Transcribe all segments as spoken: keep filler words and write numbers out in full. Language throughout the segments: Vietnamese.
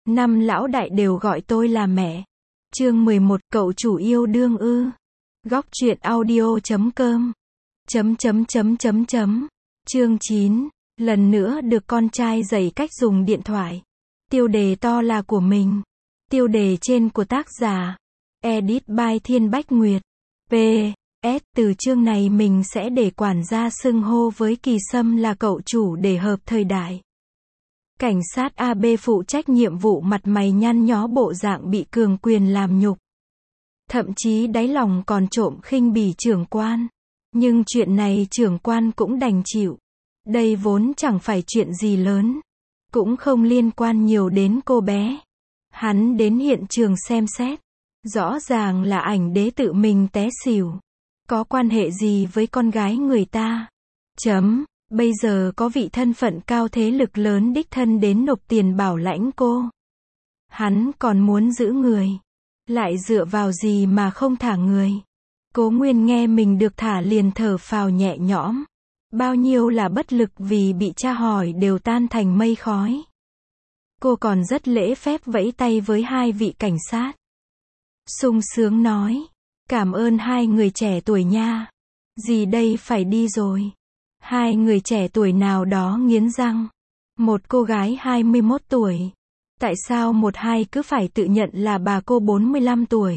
Năm lão đại đều gọi tôi là mẹ. Chương mười một, cậu chủ yêu đương ư. Góc truyện audio chấm com. Chấm chấm chấm chấm chấm. Chương chín, lần nữa được con trai dạy cách dùng điện thoại. Tiêu đề to là của mình. Tiêu đề trên của tác giả. Edit by Thiên Bách Nguyệt. P. S. Từ chương này mình sẽ để quản gia xưng hô với Kỳ Sâm là cậu chủ để hợp thời đại. Cảnh sát a bê phụ trách nhiệm vụ mặt mày nhăn nhó bộ dạng bị cường quyền làm nhục. Thậm chí đáy lòng còn trộm khinh bỉ trưởng quan. Nhưng chuyện này trưởng quan cũng đành chịu. Đây vốn chẳng phải chuyện gì lớn. Cũng không liên quan nhiều đến cô bé. Hắn đến hiện trường xem xét. Rõ ràng là ảnh đế tự mình té xỉu. Có quan hệ gì với con gái người ta? Chấm. Bây giờ có vị thân phận cao thế lực lớn đích thân đến nộp tiền bảo lãnh cô. Hắn còn muốn giữ người. Lại dựa vào gì mà không thả người? Cố Nguyên nghe mình được thả liền thở phào nhẹ nhõm. Bao nhiêu là bất lực vì bị tra hỏi đều tan thành mây khói. Cô còn rất lễ phép vẫy tay với hai vị cảnh sát. Sung sướng nói. Cảm ơn hai người trẻ tuổi nha. Dì đây phải đi rồi. Hai người trẻ tuổi nào đó nghiến răng. Một cô gái hai mươi mốt tuổi. Tại sao một hai cứ phải tự nhận là bà cô bốn mươi lăm tuổi?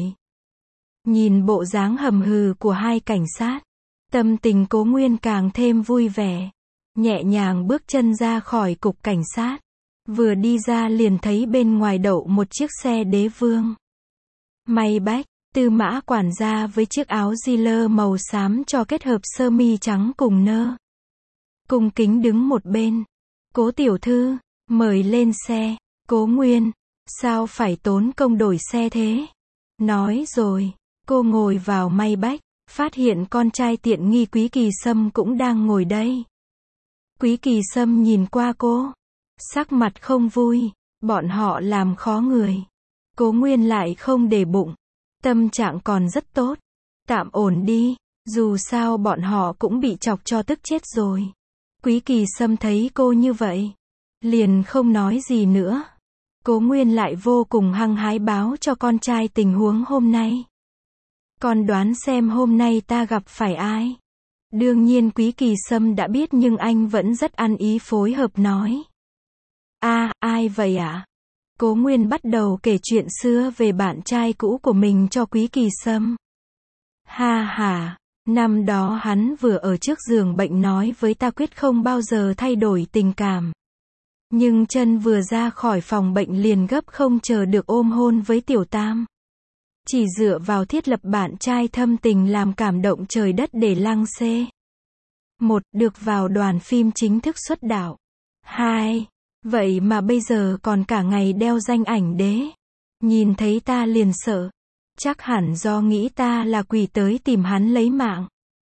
Nhìn bộ dáng hầm hừ của hai cảnh sát. Tâm tình Cố Nguyên càng thêm vui vẻ. Nhẹ nhàng bước chân ra khỏi cục cảnh sát. Vừa đi ra liền thấy bên ngoài đậu một chiếc xe đế vương. May bách. Tư Mã quản gia với chiếc áo di-lơ màu xám cho kết hợp sơ mi trắng cùng nơ. Cung kính đứng một bên. Cố tiểu thư, mời lên xe. Cố Nguyên, sao phải tốn công đổi xe thế? Nói rồi, cô ngồi vào may bách, phát hiện con trai tiện nghi Quý Kỳ Sâm cũng đang ngồi đây. Quý Kỳ Sâm nhìn qua cô, sắc mặt không vui, bọn họ làm khó người. Cố Nguyên lại không để bụng, tâm trạng còn rất tốt. Tạm ổn đi, dù sao bọn họ cũng bị chọc cho tức chết rồi. Quý Kỳ Sâm thấy cô như vậy, liền không nói gì nữa. Cố Nguyên lại vô cùng hăng hái báo cho con trai tình huống hôm nay. Con đoán xem hôm nay ta gặp phải ai? Đương nhiên Quý Kỳ Sâm đã biết nhưng anh vẫn rất ăn ý phối hợp nói. A, à, ai vậy ạ? À? Cố Nguyên bắt đầu kể chuyện xưa về bạn trai cũ của mình cho Quý Kỳ Sâm. Ha ha, năm đó hắn vừa ở trước giường bệnh nói với ta quyết không bao giờ thay đổi tình cảm. Nhưng chân vừa ra khỏi phòng bệnh liền gấp không chờ được ôm hôn với Tiểu Tam. Chỉ dựa vào thiết lập bạn trai thâm tình làm cảm động trời đất để lăng xê. Một, được vào đoàn phim chính thức xuất đạo. Hai, vậy mà bây giờ còn cả ngày đeo danh ảnh đế. Nhìn thấy ta liền sợ. Chắc hẳn do nghĩ ta là quỷ tới tìm hắn lấy mạng.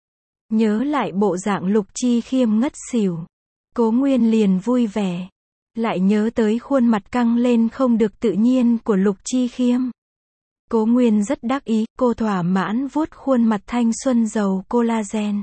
Nhớ lại bộ dạng Lục Chi Khiêm ngất xỉu. Cố Nguyên liền vui vẻ. Lại nhớ tới khuôn mặt căng lên không được tự nhiên của Lục Chi Khiêm. Cố Nguyên rất đắc ý, cô thỏa mãn vuốt khuôn mặt thanh xuân giàu collagen.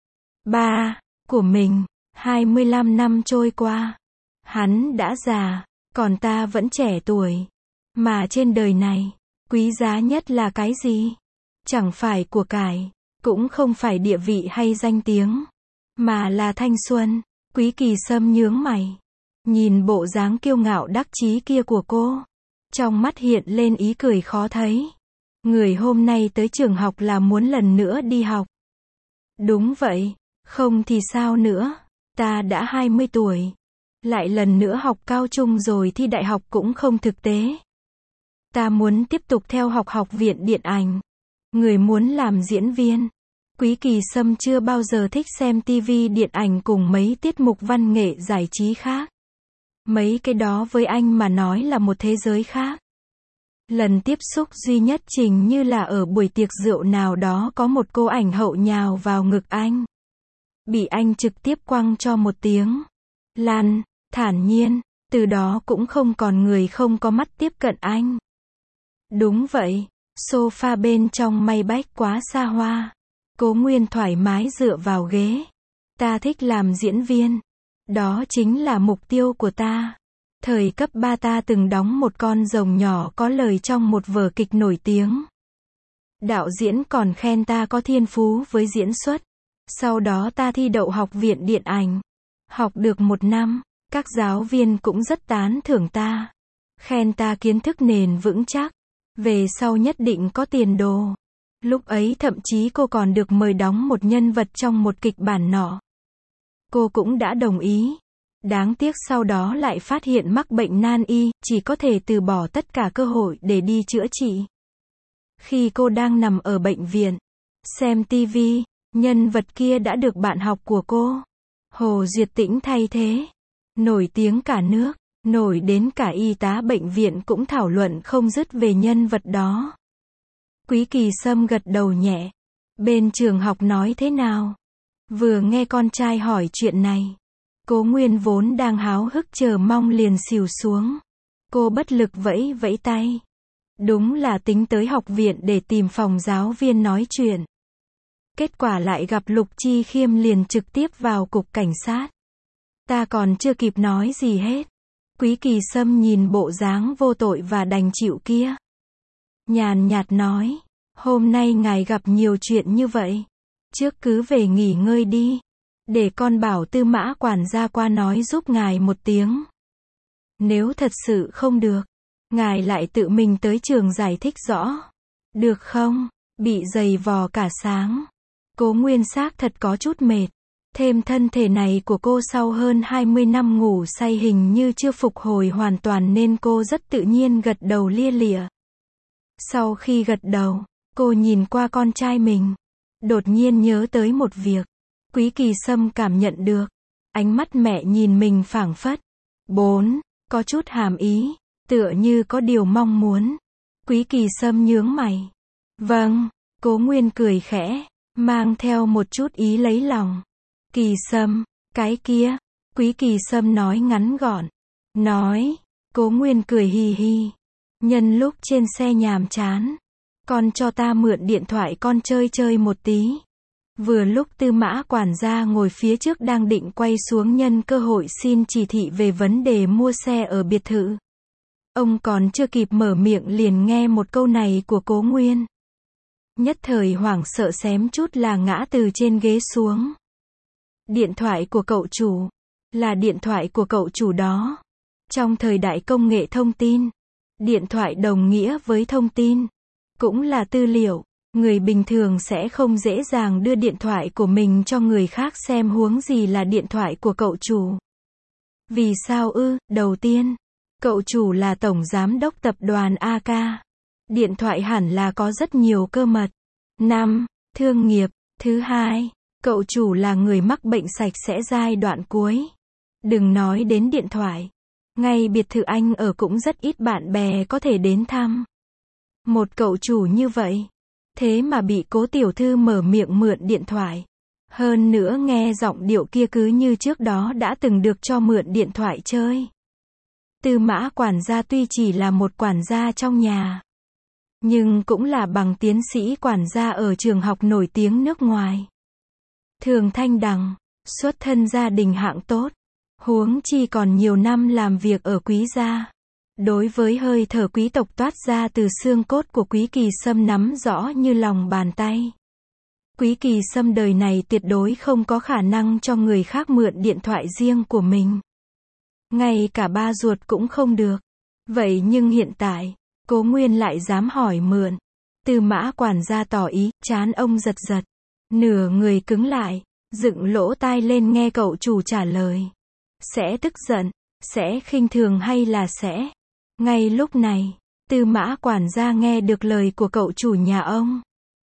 Ba, của mình, hai mươi lăm năm trôi qua. Hắn đã già, còn ta vẫn trẻ tuổi. Mà trên đời này, quý giá nhất là cái gì? Chẳng phải của cải, cũng không phải địa vị hay danh tiếng, mà là thanh xuân. Quý Kỳ Sâm nhướng mày. Nhìn bộ dáng kiêu ngạo đắc chí kia của cô. Trong mắt hiện lên ý cười khó thấy. Người hôm nay tới trường học là muốn lần nữa đi học. Đúng vậy, không thì sao nữa. Ta đã hai mươi tuổi. Lại lần nữa học cao trung rồi thi đại học cũng không thực tế. Ta muốn tiếp tục theo học học viện điện ảnh. Người muốn làm diễn viên. Quý Kỳ Sâm chưa bao giờ thích xem tivi điện ảnh cùng mấy tiết mục văn nghệ giải trí khác. Mấy cái đó với anh mà nói là một thế giới khác. Lần tiếp xúc duy nhất trình như là ở buổi tiệc rượu nào đó có một cô ảnh hậu nhào vào ngực anh. Bị anh trực tiếp quăng cho một tiếng. Lăn, thản nhiên, từ đó cũng không còn người không có mắt tiếp cận anh. Đúng vậy, sofa bên trong may bách quá xa hoa. Cố Nguyên thoải mái dựa vào ghế. Ta thích làm diễn viên. Đó chính là mục tiêu của ta. Thời cấp ba ta từng đóng một con rồng nhỏ có lời trong một vở kịch nổi tiếng. Đạo diễn còn khen ta có thiên phú với diễn xuất. Sau đó ta thi đậu học viện điện ảnh. Học được một năm, các giáo viên cũng rất tán thưởng ta. Khen ta kiến thức nền vững chắc. Về sau nhất định có tiền đồ. Lúc ấy thậm chí cô còn được mời đóng một nhân vật trong một kịch bản nọ. Cô cũng đã đồng ý. Đáng tiếc sau đó lại phát hiện mắc bệnh nan y, chỉ có thể từ bỏ tất cả cơ hội để đi chữa trị. Khi cô đang nằm ở bệnh viện, xem tivi, nhân vật kia đã được bạn học của cô, Hồ Duyệt Tĩnh thay thế. Nổi tiếng cả nước, nổi đến cả y tá bệnh viện cũng thảo luận không dứt về nhân vật đó. Quý Kỳ Sâm gật đầu nhẹ. Bên trường học nói thế nào? Vừa nghe con trai hỏi chuyện này, Cố Nguyên vốn đang háo hức chờ mong liền xỉu xuống. Cô bất lực vẫy vẫy tay. Đúng là tính tới học viện để tìm phòng giáo viên nói chuyện. Kết quả lại gặp Lục Chi Khiêm liền trực tiếp vào cục cảnh sát. Ta còn chưa kịp nói gì hết. Quý Kỳ Sâm nhìn bộ dáng vô tội và đành chịu kia. Nhàn nhạt nói, hôm nay ngài gặp nhiều chuyện như vậy. Trước cứ về nghỉ ngơi đi. Để con bảo Tư Mã quản gia qua nói giúp ngài một tiếng. Nếu thật sự không được, ngài lại tự mình tới trường giải thích rõ. Được không? Bị giày vò cả sáng. Cố Nguyên xác thật có chút mệt. Thêm thân thể này của cô sau hơn hai mươi năm ngủ say hình như chưa phục hồi hoàn toàn nên cô rất tự nhiên gật đầu lia lịa. Sau khi gật đầu, cô nhìn qua con trai mình. Đột nhiên nhớ tới một việc. Quý Kỳ Sâm cảm nhận được. Ánh mắt mẹ nhìn mình phảng phất. Bốn, có chút hàm ý. Tựa như có điều mong muốn. Quý Kỳ Sâm nhướng mày. Vâng, Cố Nguyên cười khẽ, mang theo một chút ý lấy lòng. Kỳ Sâm, cái kia. Quý Kỳ Sâm nói ngắn gọn. Nói. Cố Nguyên cười hì hì. Nhân lúc trên xe nhàm chán, con cho ta mượn điện thoại con chơi chơi một tí. Vừa lúc Tư Mã quản gia ngồi phía trước đang định quay xuống nhân cơ hội xin chỉ thị về vấn đề mua xe ở biệt thự. Ông còn chưa kịp mở miệng liền nghe một câu này của Cố Nguyên. Nhất thời hoảng sợ xém chút là ngã từ trên ghế xuống. Điện thoại của cậu chủ. Là điện thoại của cậu chủ đó. Trong thời đại công nghệ thông tin, điện thoại đồng nghĩa với thông tin, cũng là tư liệu. Người bình thường sẽ không dễ dàng đưa điện thoại của mình cho người khác xem huống gì là điện thoại của cậu chủ. Vì sao ư? Đầu tiên, cậu chủ là tổng giám đốc tập đoàn a ca. Điện thoại hẳn là có rất nhiều cơ mật. Năm. Thương nghiệp. Thứ hai, cậu chủ là người mắc bệnh sạch sẽ giai đoạn cuối. Đừng nói đến điện thoại. Ngay biệt thự anh ở cũng rất ít bạn bè có thể đến thăm. Một cậu chủ như vậy. Thế mà bị Cố tiểu thư mở miệng mượn điện thoại. Hơn nữa nghe giọng điệu kia cứ như trước đó đã từng được cho mượn điện thoại chơi. Tư Mã quản gia tuy chỉ là một quản gia trong nhà, nhưng cũng là bằng tiến sĩ quản gia ở trường học nổi tiếng nước ngoài. Thường thanh đẳng, xuất thân gia đình hạng tốt. Huống chi còn nhiều năm làm việc ở Quý gia. Đối với hơi thở quý tộc toát ra từ xương cốt của Quý Kỳ Sâm nắm rõ như lòng bàn tay. Quý Kỳ Sâm đời này tuyệt đối không có khả năng cho người khác mượn điện thoại riêng của mình. Ngay cả ba ruột cũng không được. Vậy nhưng hiện tại, Cố Nguyên lại dám hỏi mượn. Tư Mã quản gia tỏ ý, trán ông giật giật. Nửa người cứng lại, dựng lỗ tai lên nghe cậu chủ trả lời. Sẽ tức giận, sẽ khinh thường hay là sẽ... Ngay lúc này, Tư Mã quản gia nghe được lời của cậu chủ nhà ông.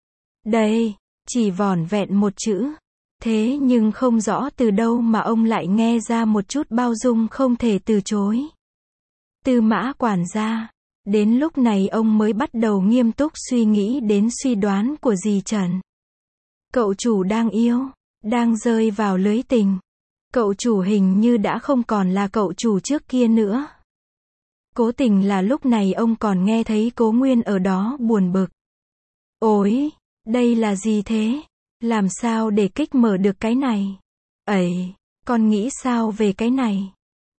Đây, chỉ vỏn vẹn một chữ. Thế nhưng không rõ từ đâu mà ông lại nghe ra một chút bao dung không thể từ chối. Tư Mã quản gia. Đến lúc này ông mới bắt đầu nghiêm túc suy nghĩ đến suy đoán của dì Trần. Cậu chủ đang yêu, đang rơi vào lưới tình. Cậu chủ hình như đã không còn là cậu chủ trước kia nữa. Cố tình là lúc này ông còn nghe thấy Cố Nguyên ở đó buồn bực. Ôi, đây là gì thế? Làm sao để kích mở được cái này? Ấy, con nghĩ sao về cái này?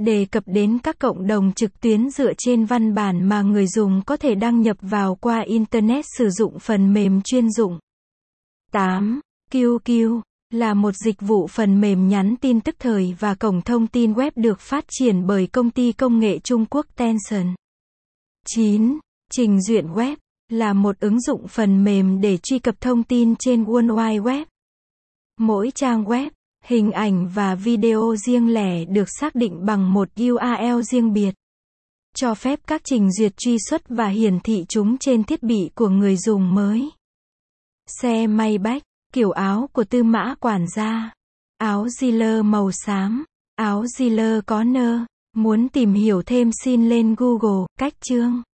đề cập đến các cộng đồng trực tuyến dựa trên văn bản mà người dùng có thể đăng nhập vào qua Internet sử dụng phần mềm chuyên dụng. tám. quy quy là một dịch vụ phần mềm nhắn tin tức thời và cổng thông tin web được phát triển bởi công ty công nghệ Trung Quốc Tencent. chín. Trình duyệt web là một ứng dụng phần mềm để truy cập thông tin trên World Wide Web. Mỗi trang web, hình ảnh và video riêng lẻ được xác định bằng một u a lờ riêng biệt, cho phép các trình duyệt truy xuất và hiển thị chúng trên thiết bị của người dùng mới. Xe Maybach, kiểu áo của Tư Mã quản gia. Áo Ziller màu xám. Áo Ziller có nơ. Muốn tìm hiểu thêm xin lên Google, cách chương.